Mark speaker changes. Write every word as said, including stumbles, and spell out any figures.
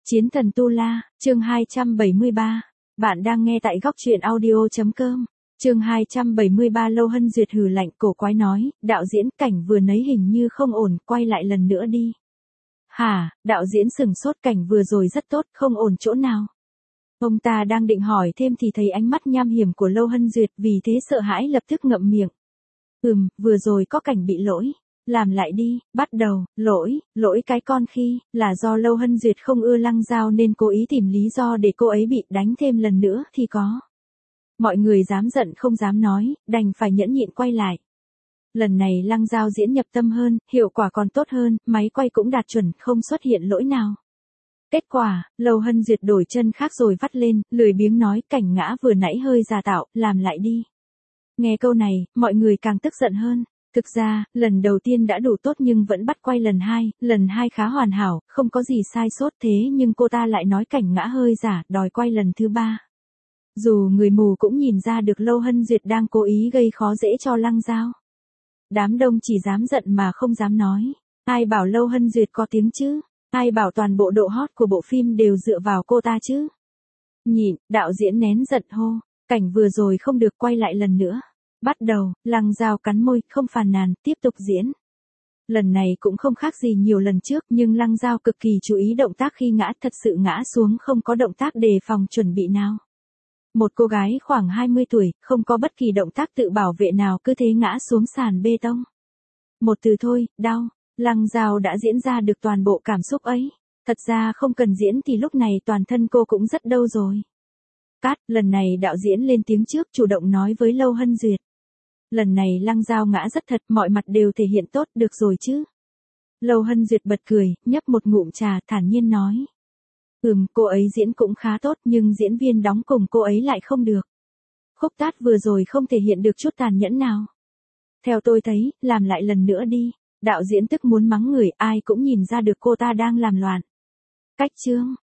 Speaker 1: Chiến thần Tu La, chương hai trăm bảy mươi ba. Bạn đang nghe tại góc truyện audio.com. Chương hai trăm bảy mươi ba. Lâu Hân Duyệt hừ lạnh cổ quái nói, đạo diễn cảnh vừa nấy hình như không ổn, quay lại lần nữa đi. Hả, đạo diễn sừng sốt, cảnh vừa rồi rất tốt, không ổn chỗ nào. Ông ta đang định hỏi thêm thì thấy ánh mắt nham hiểm của Lâu Hân Duyệt, vì thế sợ hãi lập tức ngậm miệng. Ừm, vừa rồi có cảnh bị lỗi. Làm lại đi, bắt đầu, lỗi, lỗi cái con khi, là do Lâu Hân Duyệt không ưa Lăng Giao nên cố ý tìm lý do để cô ấy bị đánh thêm lần nữa thì có. Mọi người dám giận không dám nói, đành phải nhẫn nhịn quay lại. Lần này Lăng Giao diễn nhập tâm hơn, hiệu quả còn tốt hơn, máy quay cũng đạt chuẩn, không xuất hiện lỗi nào. Kết quả, Lâu Hân Duyệt đổi chân khác rồi vắt lên, lười biếng nói cảnh ngã vừa nãy hơi giả tạo, làm lại đi. Nghe câu này, mọi người càng tức giận hơn. Thực ra, lần đầu tiên đã đủ tốt nhưng vẫn bắt quay lần hai, lần hai khá hoàn hảo, không có gì sai sót thế nhưng cô ta lại nói cảnh ngã hơi giả, đòi quay lần thứ ba. Dù người mù cũng nhìn ra được Lâu Hân Duyệt đang cố ý gây khó dễ cho Lăng Giao. Đám đông chỉ dám giận mà không dám nói. Ai bảo Lâu Hân Duyệt có tiếng chứ? Ai bảo toàn bộ độ hot của bộ phim đều dựa vào cô ta chứ? Nhịn, đạo diễn nén giận hô, cảnh vừa rồi không được, quay lại lần nữa. Bắt đầu, Lăng Giao cắn môi, không phàn nàn, tiếp tục diễn. Lần này cũng không khác gì nhiều lần trước nhưng Lăng Giao cực kỳ chú ý động tác khi ngã, thật sự ngã xuống không có động tác đề phòng chuẩn bị nào. Một cô gái khoảng hai mươi tuổi, không có bất kỳ động tác tự bảo vệ nào cứ thế ngã xuống sàn bê tông. Một từ thôi, đau. Lăng Giao đã diễn ra được toàn bộ cảm xúc ấy. Thật ra không cần diễn thì lúc này toàn thân cô cũng rất đau rồi. Cát, lần này đạo diễn lên tiếng trước chủ động nói với Lâu Hân Duyệt. Lần này Lăng Giao ngã rất thật, mọi mặt đều thể hiện tốt, được rồi chứ. Lâu Hân Duyệt bật cười, nhấp một ngụm trà, thản nhiên nói. Ừm, cô ấy diễn cũng khá tốt nhưng diễn viên đóng cùng cô ấy lại không được. Khúc Tát vừa rồi không thể hiện được chút tàn nhẫn nào. Theo tôi thấy, làm lại lần nữa đi. Đạo diễn tức muốn mắng người, ai cũng nhìn ra được cô ta đang làm loạn. Cách chương,